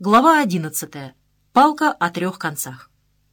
Глава 11. Палка о трех концах.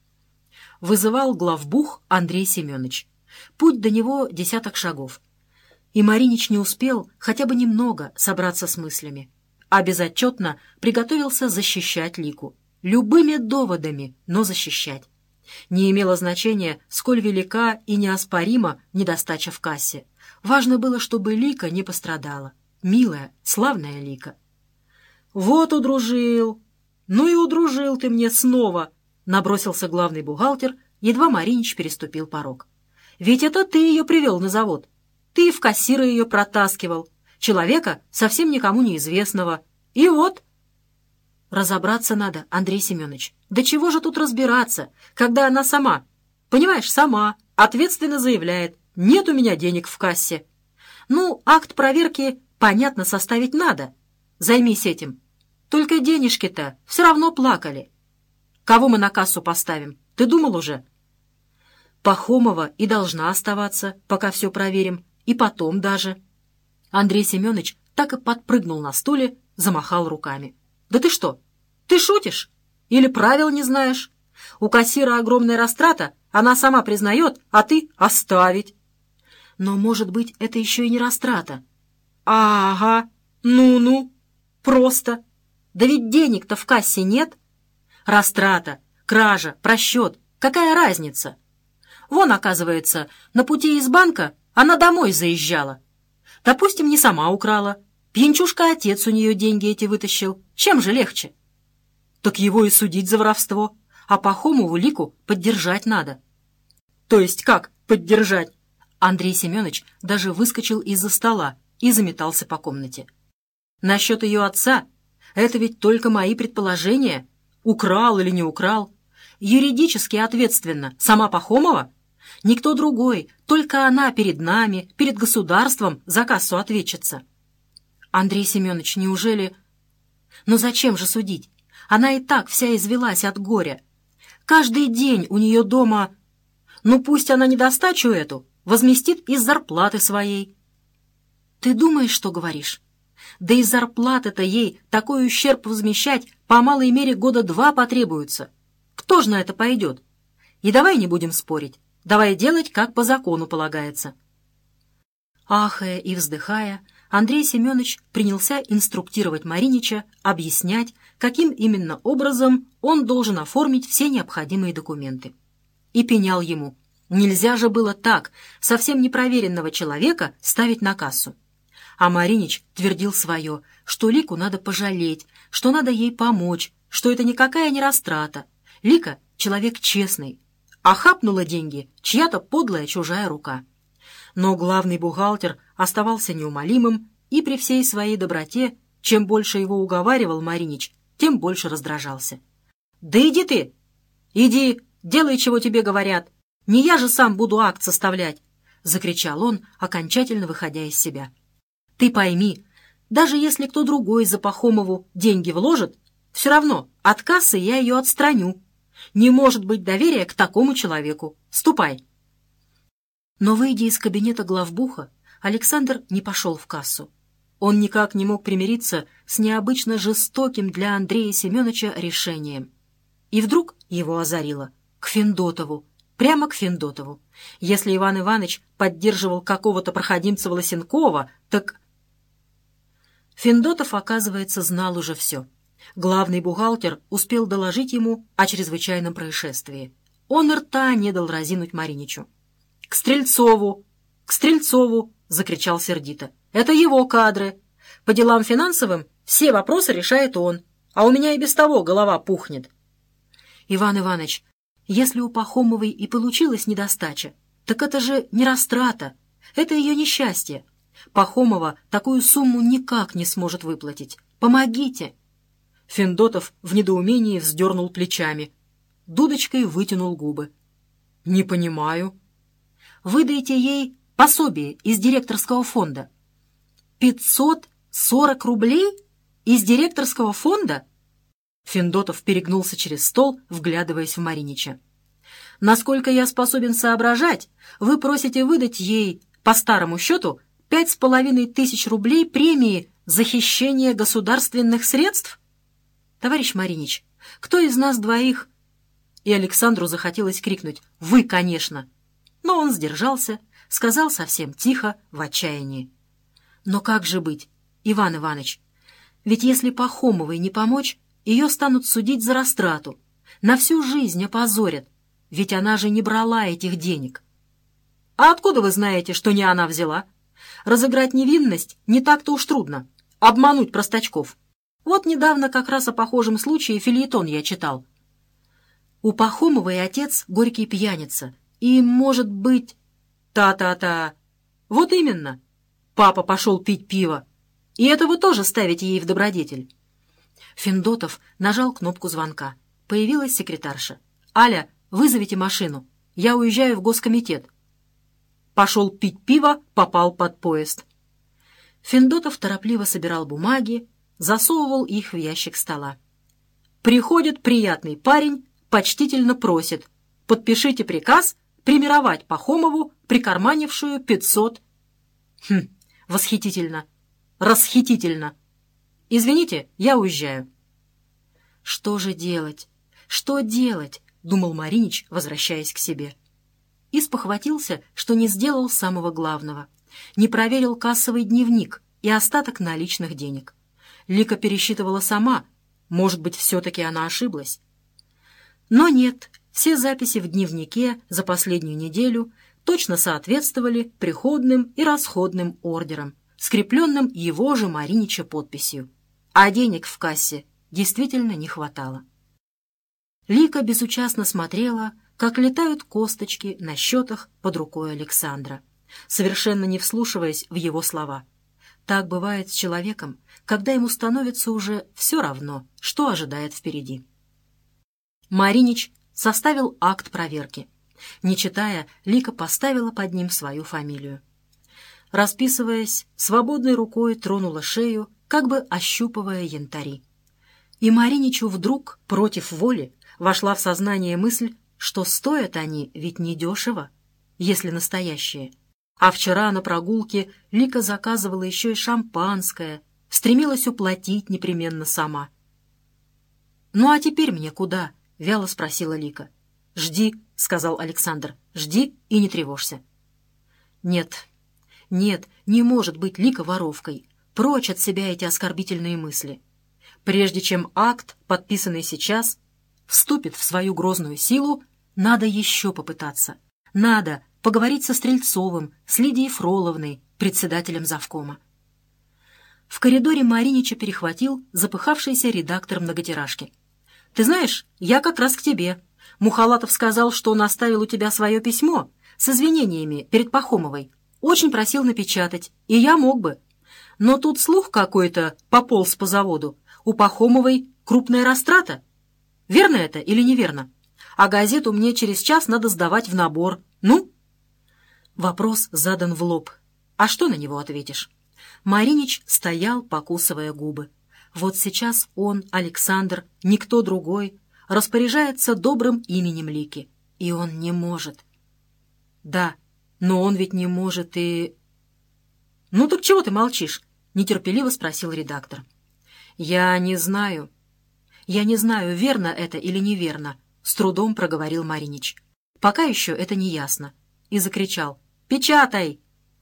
Вызывал главбух Андрей Семенович. Путь до него 10 шагов. И Маринич не успел хотя бы немного собраться с мыслями, а безотчетно приготовился защищать Лику. Любыми доводами, но защищать. Не имело значения, сколь велика и неоспорима недостача в кассе. Важно было, чтобы Лика не пострадала. Милая, славная Лика. «Вот удружил! Ну и удружил ты мне снова!» — набросился главный бухгалтер, едва Маринич переступил порог. «Ведь это ты ее привел на завод. Ты в кассира ее протаскивал. Человека совсем никому неизвестного. И вот...» «Разобраться надо, Андрей Семенович. Да чего же тут разбираться, когда она сама, понимаешь, сама, ответственно заявляет: нет у меня денег в кассе. Ну, акт проверки, понятно, составить надо. Займись этим. Только денежки-то все равно плакали. Кого мы на кассу поставим? Ты думал уже?» «Пахомова и должна оставаться, пока все проверим, и потом даже». Андрей Семенович так и подпрыгнул на стуле, замахал руками. «Да ты что? Ты шутишь? Или правил не знаешь? У кассира огромная растрата, она сама признает, а ты оставить». «Но, может быть, это еще и не растрата?» «Ага, ну-ну, просто. Да ведь денег-то в кассе нет. Растрата, кража, просчет, какая разница? Вон, оказывается, на пути из банка она домой заезжала. Допустим, не сама украла. Пьянчушка-отец у нее деньги эти вытащил. Чем же легче? Так его и судить за воровство, а Пахомову Лику поддержать надо». «То есть как поддержать?» Андрей Семенович даже выскочил из-за стола и заметался по комнате. «Насчет ее отца, это ведь только мои предположения. Украл или не украл. Юридически ответственно сама Пахомова? Никто другой, только она перед нами, перед государством за кассу ответчица». «Андрей Семенович, неужели...» «Но зачем же судить? Она и так вся извелась от горя. Каждый день у нее дома... Ну пусть она недостачу эту возместит из зарплаты своей». «Ты думаешь, что говоришь? Да и зарплаты-то ей такой ущерб возмещать по малой мере 2 года потребуется. Кто ж на это пойдет? И давай не будем спорить. Давай делать, как по закону полагается». Ахая и вздыхая, Андрей Семенович принялся инструктировать Маринича, объяснять, каким именно образом он должен оформить все необходимые документы. И пенял ему: нельзя же было так совсем непроверенного человека ставить на кассу. А Маринич твердил свое, что Лику надо пожалеть, что надо ей помочь, что это никакая не растрата. Лика — человек честный, а хапнула деньги чья-то подлая чужая рука. Но главный бухгалтер оставался неумолимым, и при всей своей доброте, чем больше его уговаривал Маринич, тем больше раздражался. «Да иди ты! Иди, делай, чего тебе говорят! Не я же сам буду акт составлять!» — закричал он, окончательно выходя из себя. «Ты пойми, даже если кто другой за Пахомову деньги вложит, все равно от кассы я ее отстраню. Не может быть доверия к такому человеку. Ступай!» Но, выйдя из кабинета главбуха, Александр не пошел в кассу. Он никак не мог примириться с необычно жестоким для Андрея Семеновича решением. И вдруг его озарило: к Федотову, прямо к Федотову. Если Иван Иванович поддерживал какого-то проходимца Волосенкова, так... Федотов, оказывается, знал уже все. Главный бухгалтер успел доложить ему о чрезвычайном происшествии. Он рта не дал разинуть Мариничу. «К Стрельцову! К Стрельцову!» — закричал сердито. «Это его кадры. По делам финансовым все вопросы решает он, а у меня и без того голова пухнет». «Иван Иванович, если у Пахомовой и получилась недостача, так это же не растрата, это ее несчастье. Пахомова такую сумму никак не сможет выплатить. Помогите!» Федотов в недоумении вздернул плечами. Дудочкой вытянул губы. «Не понимаю». «Выдайте ей пособие из директорского фонда». 540 рублей? Из директорского фонда?» Федотов перегнулся через стол, вглядываясь в Маринича. «Насколько я способен соображать, вы просите выдать ей по старому счету 5500 рублей премии за хищение государственных средств?» «Товарищ Маринич, кто из нас двоих?» И Александру захотелось крикнуть «Вы, конечно!». Но он сдержался, сказал совсем тихо, в отчаянии: «Но как же быть, Иван Иванович? Ведь если Пахомовой не помочь, ее станут судить за растрату, на всю жизнь опозорят, ведь она же не брала этих денег». «А откуда вы знаете, что не она взяла? Разыграть невинность не так-то уж трудно, обмануть простачков. Вот недавно как раз о похожем случае фельетон я читал. У Пахомовой отец горький пьяница, и, может быть... Та-та-та! Вот именно! Папа пошел пить пиво, и это вы тоже ставите ей в добродетель». Финдотов нажал кнопку звонка. Появилась секретарша. «Аля, вызовите машину. Я уезжаю в госкомитет». Пошел пить пиво, попал под поезд. Финдотов торопливо собирал бумаги, засовывал их в ящик стола. Приходит приятный парень, почтительно просит: подпишите приказ премировать Пахомову, прикарманившую 500. Восхитительно, расхитительно. Извините, я уезжаю. Что же делать? Что делать? Думал Маринич, возвращаясь к себе. И спохватился, что не сделал самого главного. Не проверил кассовый дневник и остаток наличных денег. Лика пересчитывала сама. Может быть, все-таки она ошиблась. Но нет, все записи в дневнике за последнюю неделю точно соответствовали приходным и расходным ордерам, скрепленным его же Маринича подписью. А денег в кассе действительно не хватало. Лика безучастно смотрела, как летают косточки на счетах под рукой Александра, совершенно не вслушиваясь в его слова. Так бывает с человеком, когда ему становится уже все равно, что ожидает впереди. Маринич составил акт проверки. Не читая, Лика поставила под ним свою фамилию. Расписываясь, свободной рукой тронула шею, как бы ощупывая янтари. И Мариничу вдруг, против воли, вошла в сознание мысль, что стоят они ведь недешево, если настоящие. А вчера на прогулке Лика заказывала еще и шампанское, стремилась уплатить непременно сама. «Ну а теперь мне куда?» — вяло спросила Лика. «Жди», — сказал Александр, — «жди и не тревожься». Нет, не может быть Лика воровкой. Прочь от себя эти оскорбительные мысли. Прежде чем акт, подписанный сейчас, вступит в свою грозную силу, надо еще попытаться. Надо поговорить со Стрельцовым, с Лидией Фроловной, председателем завкома. В коридоре Маринича перехватил запыхавшийся редактор многотиражки. «Ты знаешь, я как раз к тебе. Мухалатов сказал, что он оставил у тебя свое письмо с извинениями перед Пахомовой. Очень просил напечатать, и я мог бы. Но тут слух какой-то пополз по заводу. У Пахомовой крупная растрата. Верно это или неверно? А газету мне через час надо сдавать в набор. Ну?» Вопрос задан в лоб. А что на него ответишь? Маринич стоял, покусывая губы. Вот сейчас он, Александр, никто другой, распоряжается добрым именем Лики. И он не может. Да, но он ведь не может и... «Ну так чего ты молчишь?» — нетерпеливо спросил редактор. «Я не знаю, верно это или неверно», — с трудом проговорил Маринич. «Пока еще это не ясно». И закричал: «Печатай!»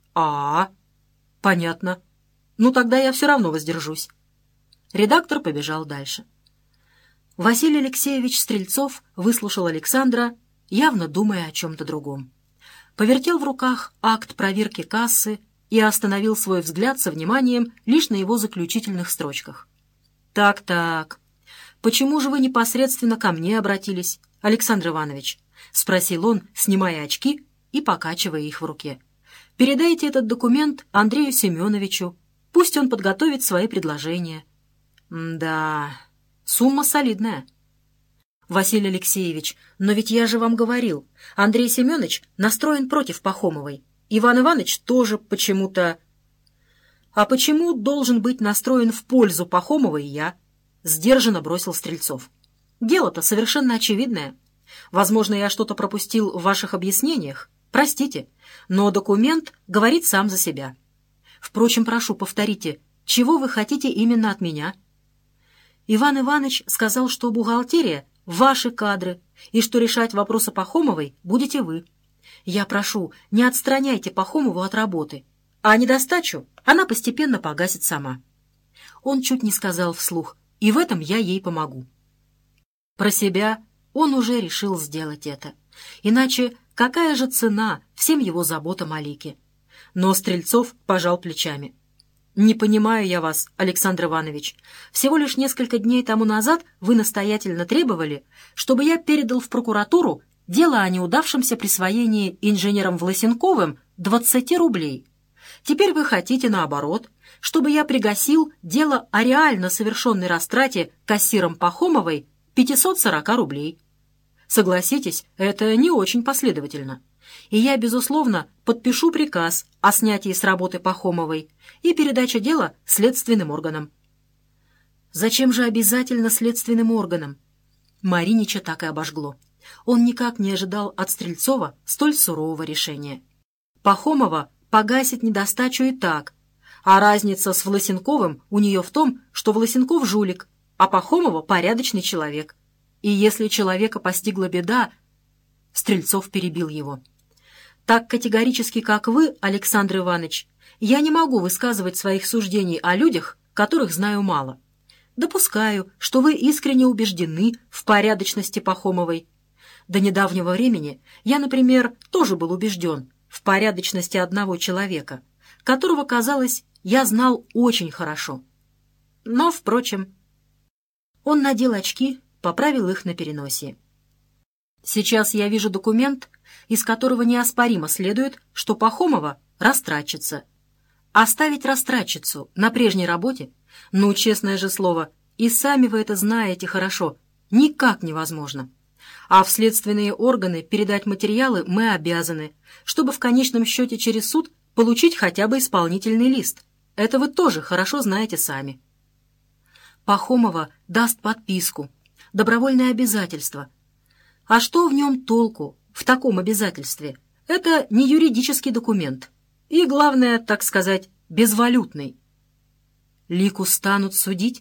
Понятно. Ну тогда я все равно воздержусь». Редактор побежал дальше. Василий Алексеевич Стрельцов выслушал Александра, явно думая о чем-то другом. Повертел в руках акт проверки кассы и остановил свой взгляд со вниманием лишь на его заключительных строчках. «Так, почему же вы непосредственно ко мне обратились, Александр Иванович?» — спросил он, снимая очки и покачивая их в руке. «Передайте этот документ Андрею Семеновичу, пусть он подготовит свои предложения». «Да, сумма солидная». «Василий Алексеевич, но ведь я же вам говорил, Андрей Семенович настроен против Пахомовой. Иван Иванович тоже почему-то...» «А почему должен быть настроен в пользу Пахомовой я?» — сдержанно бросил Стрельцов. «Дело-то совершенно очевидное. Возможно, я что-то пропустил в ваших объяснениях. Простите, но документ говорит сам за себя. Впрочем, прошу, повторите, чего вы хотите именно от меня?» Иван Иванович сказал, что бухгалтерия — ваши кадры, и что решать вопросы Пахомовой будете вы. Я прошу, не отстраняйте Пахомову от работы, а недостачу она постепенно погасит сама». Он чуть не сказал вслух: «И в этом я ей помогу». Про себя он уже решил сделать это. Иначе какая же цена всем его заботам о Лике? Но Стрельцов пожал плечами. «Не понимаю я вас, Александр Иванович. Всего лишь несколько дней тому назад вы настоятельно требовали, чтобы я передал в прокуратуру дело о неудавшемся присвоении инженером Власенковым 20 рублей. Теперь вы хотите наоборот, чтобы я пригасил дело о реально совершенной растрате кассиром Пахомовой 540 рублей. Согласитесь, это не очень последовательно. И я, безусловно, подпишу приказ о снятии с работы Пахомовой и передаче дела следственным органам». Зачем же обязательно следственным органам? Маринича так и обожгло. Он никак не ожидал от Стрельцова столь сурового решения. Пахомова погасит недостачу и так, а разница с Власенковым у нее в том, что Власенков жулик, а Пахомова порядочный человек. И если человека постигла беда... Стрельцов перебил его. «Так категорически, как вы, Александр Иванович, я не могу высказывать своих суждений о людях, которых знаю мало. Допускаю, что вы искренне убеждены в порядочности Пахомовой. До недавнего времени я, например, тоже был убежден в порядочности одного человека, которого, казалось, я знал очень хорошо. Но, впрочем...» Он надел очки, поправил их на переносе. «Сейчас я вижу документ, из которого неоспоримо следует, что Пахомова растратчица. Оставить растратчицу на прежней работе, ну, честное же слово, и сами вы это знаете хорошо, никак невозможно. А в следственные органы передать материалы мы обязаны, чтобы в конечном счете через суд получить хотя бы исполнительный лист. Это вы тоже хорошо знаете сами. Пахомова даст подписку, добровольное обязательство. А что в нем толку, в таком обязательстве? Это не юридический документ. И, главное, так сказать, безвалютный. Лику станут судить?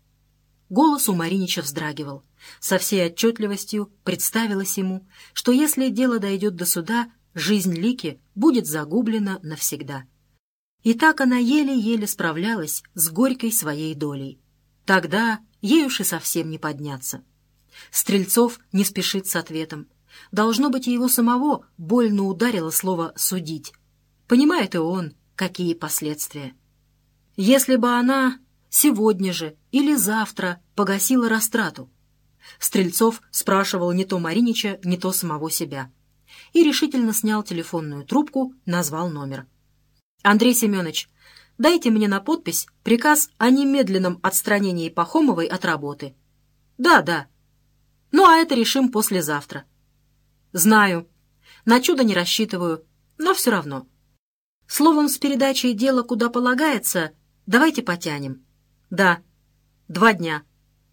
Голос у Маринича вздрагивал. Со всей отчетливостью представилось ему, что если дело дойдет до суда, жизнь Лики будет загублена навсегда. И так она еле-еле справлялась с горькой своей долей. Тогда ей уж и совсем не подняться. Стрельцов не спешит с ответом. Должно быть, и его самого больно ударило слово «судить». Понимает и он, какие последствия. Если бы она сегодня же или завтра погасила растрату. Стрельцов спрашивал не то Маринича, не то самого себя. И решительно снял телефонную трубку, назвал номер. «Андрей Семенович, дайте мне на подпись приказ о немедленном отстранении Пахомовой от работы». «Да. Ну, а это решим послезавтра». «Знаю. На чудо не рассчитываю, но все равно. Словом, с передачей дела куда полагается, давайте потянем». «Да. 2 дня».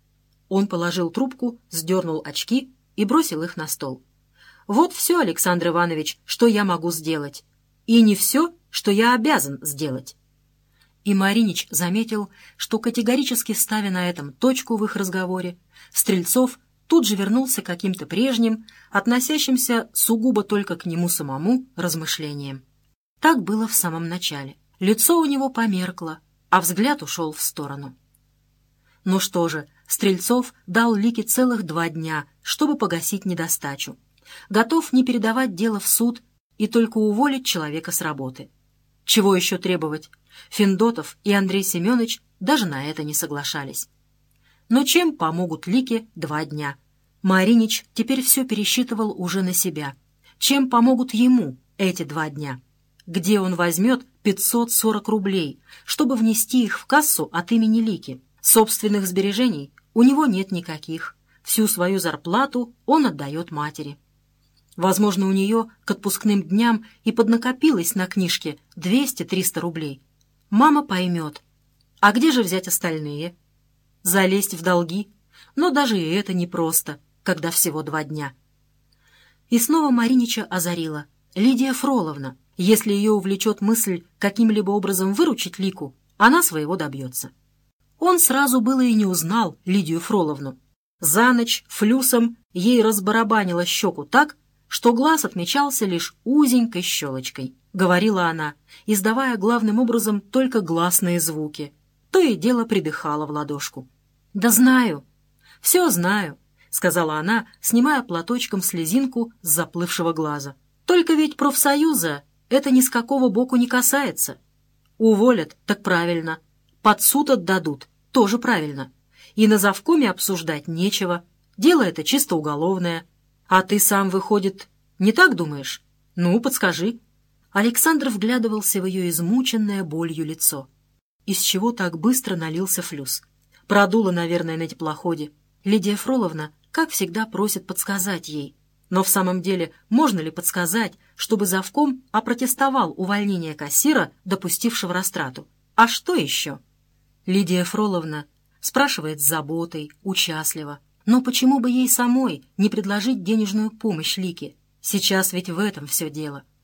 Он положил трубку, сдернул очки и бросил их на стол. «Вот все, Александр Иванович, что я могу сделать. И не все, что я обязан сделать». И Маринич заметил, что, категорически ставя на этом точку в их разговоре, Стрельцов тут же вернулся к каким-то прежним, относящимся сугубо только к нему самому, размышлениям. Так было в самом начале. Лицо у него померкло, а взгляд ушел в сторону. Ну что же, Стрельцов дал Лике целых 2 дня, чтобы погасить недостачу. Готов не передавать дело в суд и только уволить человека с работы. Чего еще требовать? Финдотов и Андрей Семенович даже на это не соглашались. Но чем помогут Лике 2 дня? Маринич теперь все пересчитывал уже на себя. Чем помогут ему эти 2 дня? Где он возьмет 540 рублей, чтобы внести их в кассу от имени Лики? Собственных сбережений у него нет никаких. Всю свою зарплату он отдает матери. Возможно, у нее к отпускным дням и поднакопилось на книжке 200-300 рублей. Мама поймет. А где же взять остальные? Залезть в долги? Но даже и это непросто, когда всего 2 дня. И снова Маринича озарила. Лидия Фроловна, если ее увлечет мысль каким-либо образом выручить Лику, она своего добьется. Он сразу было и не узнал Лидию Фроловну. За ночь флюсом ей разбарабанило щеку так, что глаз отмечался лишь узенькой щелочкой, говорила она, издавая главным образом только гласные звуки. То и дело придыхала в ладошку. «Да знаю, все знаю», — сказала она, снимая платочком слезинку с заплывшего глаза. «Только ведь профсоюза это ни с какого боку не касается. Уволят, так правильно. Под суд отдадут, тоже правильно. И на завкоме обсуждать нечего. Дело это чисто уголовное. А ты сам, выходит, не так думаешь? Ну, подскажи». Александр вглядывался в ее измученное болью лицо. Из чего так быстро налился флюс? Продуло, наверное, на теплоходе. Лидия Фроловна, как всегда, просит подсказать ей. Но в самом деле, можно ли подсказать, чтобы завком опротестовал увольнение кассира, допустившего растрату? А что еще? Лидия Фроловна спрашивает с заботой, участливо. Но почему бы ей самой не предложить денежную помощь Лике? Сейчас ведь в этом все дело.